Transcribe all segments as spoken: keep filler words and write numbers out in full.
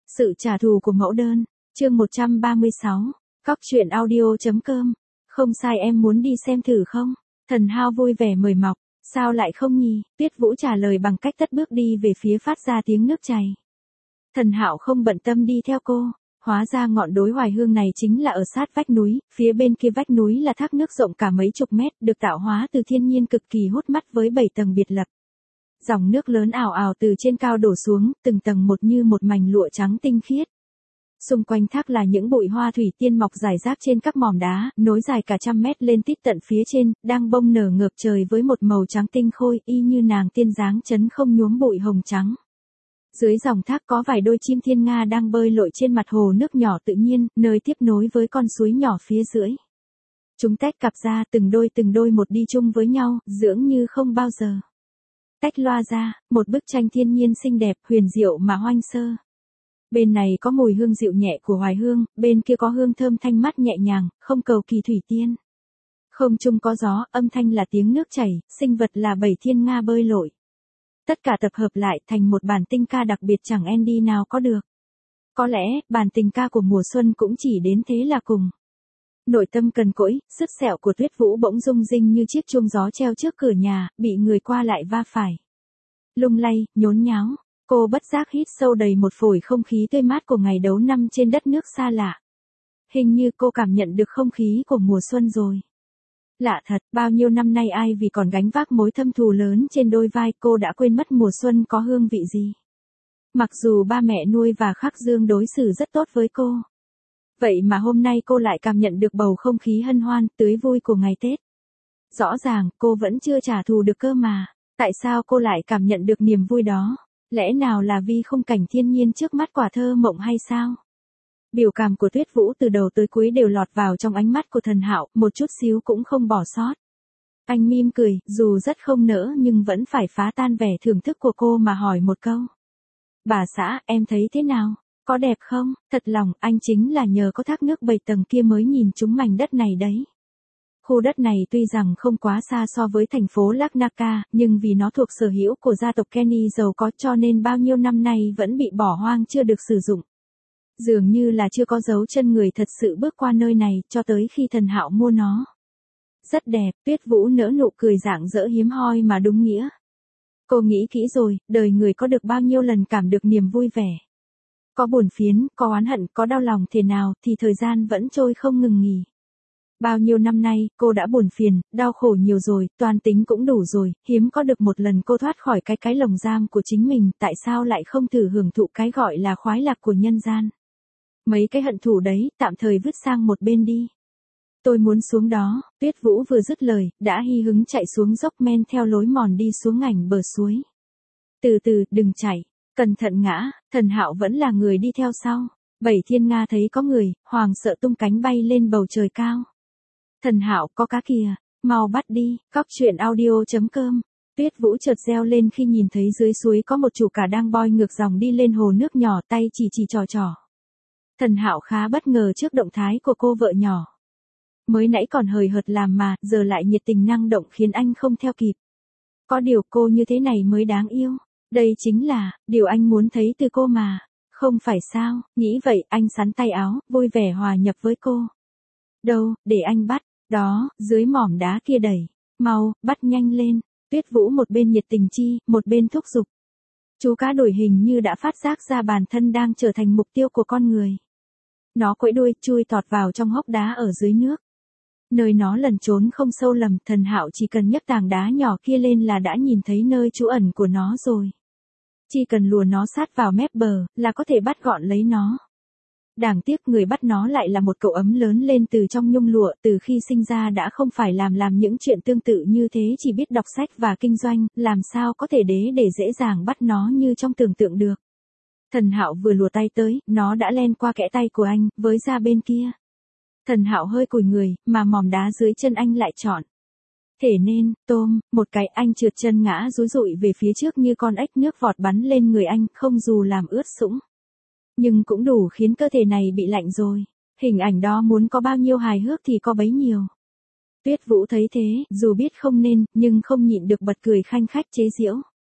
Sự trả thù của mẫu đơn, chương một trăm ba mươi sáu, Cóc truyện audio chấm com. Không sai, em muốn đi xem thử không? Thần Hao vui vẻ mời mọc. Sao lại không nhỉ? Tuyết Vũ trả lời bằng cách cất bước đi về phía phát ra tiếng nước chảy. Thần Hạo không bận tâm đi theo cô. Hóa ra ngọn đồi Hoài Hương này chính là ở sát vách núi, phía bên kia vách núi là thác nước rộng cả mấy chục mét, được tạo hóa từ thiên nhiên cực kỳ hút mắt với bảy tầng biệt lập. Dòng nước lớn ào ào từ trên cao đổ xuống, từng tầng một như một mảnh lụa trắng tinh khiết. Xung quanh thác là những bụi hoa thủy tiên mọc rải rác trên các mỏm đá, nối dài cả trăm mét lên tít tận phía trên, đang bông nở ngợp trời với một màu trắng tinh khôi, y như nàng tiên dáng chấn không nhuốm bụi hồng trắng. Dưới dòng thác có vài đôi chim thiên nga đang bơi lội trên mặt hồ nước nhỏ tự nhiên, nơi tiếp nối với con suối nhỏ phía dưới. Chúng tách cặp ra từng đôi từng đôi một đi chung với nhau, dưỡng như không bao giờ. Tách loa ra, một bức tranh thiên nhiên xinh đẹp, huyền diệu mà hoang sơ. Bên này có mùi hương dịu nhẹ của Hoài Hương, bên kia có hương thơm thanh mát nhẹ nhàng, không cầu kỳ thủy tiên. Không trung có gió, âm thanh là tiếng nước chảy, sinh vật là bảy thiên nga bơi lội. Tất cả tập hợp lại thành một bản tình ca đặc biệt chẳng ending nào có được. Có lẽ, bản tình ca của mùa xuân cũng chỉ đến thế là cùng. Nội tâm cằn cỗi, sứt sẹo của Tuyết Vũ bỗng rung rinh như chiếc chuông gió treo trước cửa nhà, bị người qua lại va phải. Lung lay, nhốn nháo, cô bất giác hít sâu đầy một phổi không khí tươi mát của ngày đấu năm trên đất nước xa lạ. Hình như cô cảm nhận được không khí của mùa xuân rồi. Lạ thật, bao nhiêu năm nay ai vì còn gánh vác mối thâm thù lớn trên đôi vai, cô đã quên mất mùa xuân có hương vị gì. Mặc dù ba mẹ nuôi và Khắc Dương đối xử rất tốt với cô. Vậy mà hôm nay cô lại cảm nhận được bầu không khí hân hoan, tươi vui của ngày Tết. Rõ ràng, cô vẫn chưa trả thù được cơ mà. Tại sao cô lại cảm nhận được niềm vui đó? Lẽ nào là vì khung cảnh thiên nhiên trước mắt quả thơ mộng hay sao? Biểu cảm của Tuyết Vũ từ đầu tới cuối đều lọt vào trong ánh mắt của Thần Hạo, một chút xíu cũng không bỏ sót. Anh mỉm cười, dù rất không nỡ nhưng vẫn phải phá tan vẻ thưởng thức của cô mà hỏi một câu. Bà xã, em thấy thế nào? Có đẹp không? Thật lòng, anh chính là nhờ có thác nước bảy tầng kia mới nhìn trúng mảnh đất này đấy. Khu đất này tuy rằng không quá xa so với thành phố Larnaca, nhưng vì nó thuộc sở hữu của gia tộc Kenny giàu có cho nên bao nhiêu năm nay vẫn bị bỏ hoang chưa được sử dụng. Dường như là chưa có dấu chân người thật sự bước qua nơi này cho tới khi Thần Hạo mua nó. Rất đẹp, Tuyết Vũ nở nụ cười rạng rỡ hiếm hoi mà đúng nghĩa. Cô nghĩ kỹ rồi, đời người có được bao nhiêu lần cảm được niềm vui vẻ. Có buồn phiền, có oán hận, có đau lòng thế nào thì thời gian vẫn trôi không ngừng nghỉ. Bao nhiêu năm nay, cô đã buồn phiền, đau khổ nhiều rồi, toan tính cũng đủ rồi, hiếm có được một lần cô thoát khỏi cái cái lồng giam của chính mình, tại sao lại không thử hưởng thụ cái gọi là khoái lạc của nhân gian. Mấy cái hận thù đấy, tạm thời vứt sang một bên đi. Tôi muốn xuống đó, Tuyết Vũ vừa dứt lời, đã hy hứng chạy xuống dốc men theo lối mòn đi xuống ngảnh bờ suối. Từ từ, đừng chạy, cẩn thận ngã, Thần Hạo vẫn là người đi theo sau. Bảy thiên nga thấy có người, hoàng sợ tung cánh bay lên bầu trời cao. Thần Hạo, có cá kìa, mau bắt đi, Cóc truyện audio chấm com. Tuyết Vũ chợt reo lên khi nhìn thấy dưới suối có một chủ cả đang bơi ngược dòng đi lên hồ nước nhỏ, tay chỉ chỉ trò trò. Thần Hạo khá bất ngờ trước động thái của cô vợ nhỏ. Mới nãy còn hời hợt làm mà, giờ lại nhiệt tình năng động khiến anh không theo kịp. Có điều cô như thế này mới đáng yêu. Đây chính là, điều anh muốn thấy từ cô mà. Không phải sao, nghĩ vậy, anh xắn tay áo, vui vẻ hòa nhập với cô. Đâu, để anh bắt, đó, dưới mỏm đá kia đẩy. Mau, bắt nhanh lên. Tuyết Vũ một bên nhiệt tình chi, một bên thúc giục. Chú cá đổi hình như đã phát giác ra bản thân đang trở thành mục tiêu của con người. Nó quẫy đuôi, chui tọt vào trong hốc đá ở dưới nước. Nơi nó lẩn trốn không sâu lầm, Thần Hạo chỉ cần nhấc tảng đá nhỏ kia lên là đã nhìn thấy nơi trú ẩn của nó rồi. Chỉ cần lùa nó sát vào mép bờ, là có thể bắt gọn lấy nó. Đáng tiếc người bắt nó lại là một cậu ấm lớn lên từ trong nhung lụa, từ khi sinh ra đã không phải làm làm những chuyện tương tự như thế, chỉ biết đọc sách và kinh doanh, làm sao có thể đế để dễ dàng bắt nó như trong tưởng tượng được. Thần Hạo vừa lùa tay tới, nó đã len qua kẽ tay của anh, với ra bên kia. Thần Hạo hơi cùi người, mà mỏm đá dưới chân anh lại trọn. Thế nên, tôm, một cái, anh trượt chân ngã rúi rụi về phía trước như con ếch, nước vọt bắn lên người anh, không dù làm ướt sũng. Nhưng cũng đủ khiến cơ thể này bị lạnh rồi. Hình ảnh đó muốn có bao nhiêu hài hước thì có bấy nhiêu. Tuyết Vũ thấy thế, dù biết không nên, nhưng không nhịn được bật cười khanh khách chế giễu.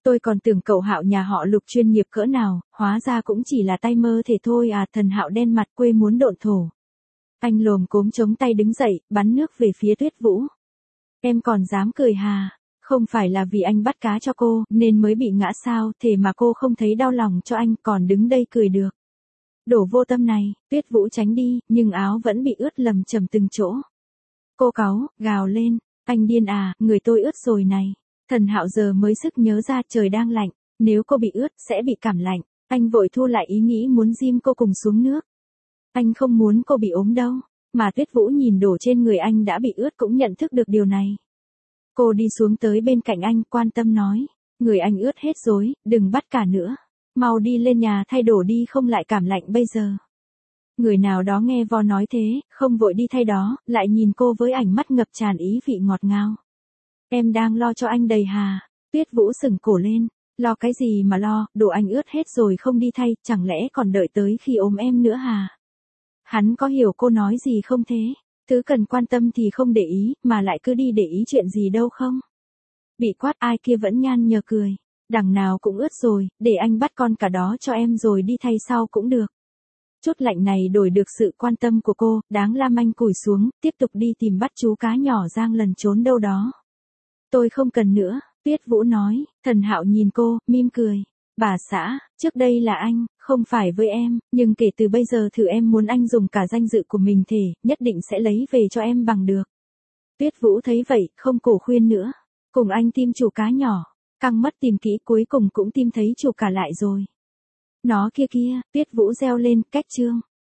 Tôi còn tưởng cậu Hạo nhà họ Lục chuyên nghiệp cỡ nào, hóa ra cũng chỉ là tay mơ thể thôi à. Thần Hạo đen mặt quê muốn độn thổ. Anh lồm cốm chống tay đứng dậy, bắn nước về phía Tuyết Vũ. Em còn dám cười hà, không phải là vì anh bắt cá cho cô, nên mới bị ngã sao, thế mà cô không thấy đau lòng cho anh, còn đứng đây cười được. Đổ vô tâm này, Tuyết Vũ tránh đi, nhưng áo vẫn bị ướt lầm chầm từng chỗ. Cô cáu, gào lên, anh điên à, người tôi ướt rồi này. Thần Hạo giờ mới sức nhớ ra trời đang lạnh, nếu cô bị ướt sẽ bị cảm lạnh. Anh vội thu lại ý nghĩ muốn ghim cô cùng xuống nước. Anh không muốn cô bị ốm đâu, mà Tuyết Vũ nhìn đổ trên người anh đã bị ướt cũng nhận thức được điều này. Cô đi xuống tới bên cạnh anh, quan tâm nói, người anh ướt hết rồi, đừng bắt cả nữa. Mau đi lên nhà thay đồ đi, không lại cảm lạnh bây giờ. Người nào đó nghe vo nói thế, không vội đi thay đó, lại nhìn cô với ánh mắt ngập tràn ý vị ngọt ngào. Em đang lo cho anh đầy hà. Tuyết Vũ sừng cổ lên, lo cái gì mà lo, đồ anh ướt hết rồi không đi thay, chẳng lẽ còn đợi tới khi ốm em nữa hà? Hắn có hiểu cô nói gì không thế? Thứ cần quan tâm thì không để ý, mà lại cứ đi để ý chuyện gì đâu không? Bị quát ai kia vẫn nhan nhờ cười. Đằng nào cũng ướt rồi, để anh bắt con cả đó cho em rồi đi thay sau cũng được. Chút lạnh này đổi được sự quan tâm của cô, đáng Lam Anh cúi xuống, tiếp tục đi tìm bắt chú cá nhỏ Giang lần trốn đâu đó. Tôi không cần nữa, Tuyết Vũ nói. Thần Hạo nhìn cô, mỉm cười. Bà xã, trước đây là anh, không phải với em, nhưng kể từ bây giờ thử em muốn anh dùng cả danh dự của mình thể, nhất định sẽ lấy về cho em bằng được. Tuyết Vũ thấy vậy, không cổ khuyên nữa. Cùng anh tìm chủ cá nhỏ. Căng mắt tìm kỹ cuối cùng cũng tìm thấy chủ cả lại rồi. Nó kia kia, Tuyết Vũ reo lên, cách chương.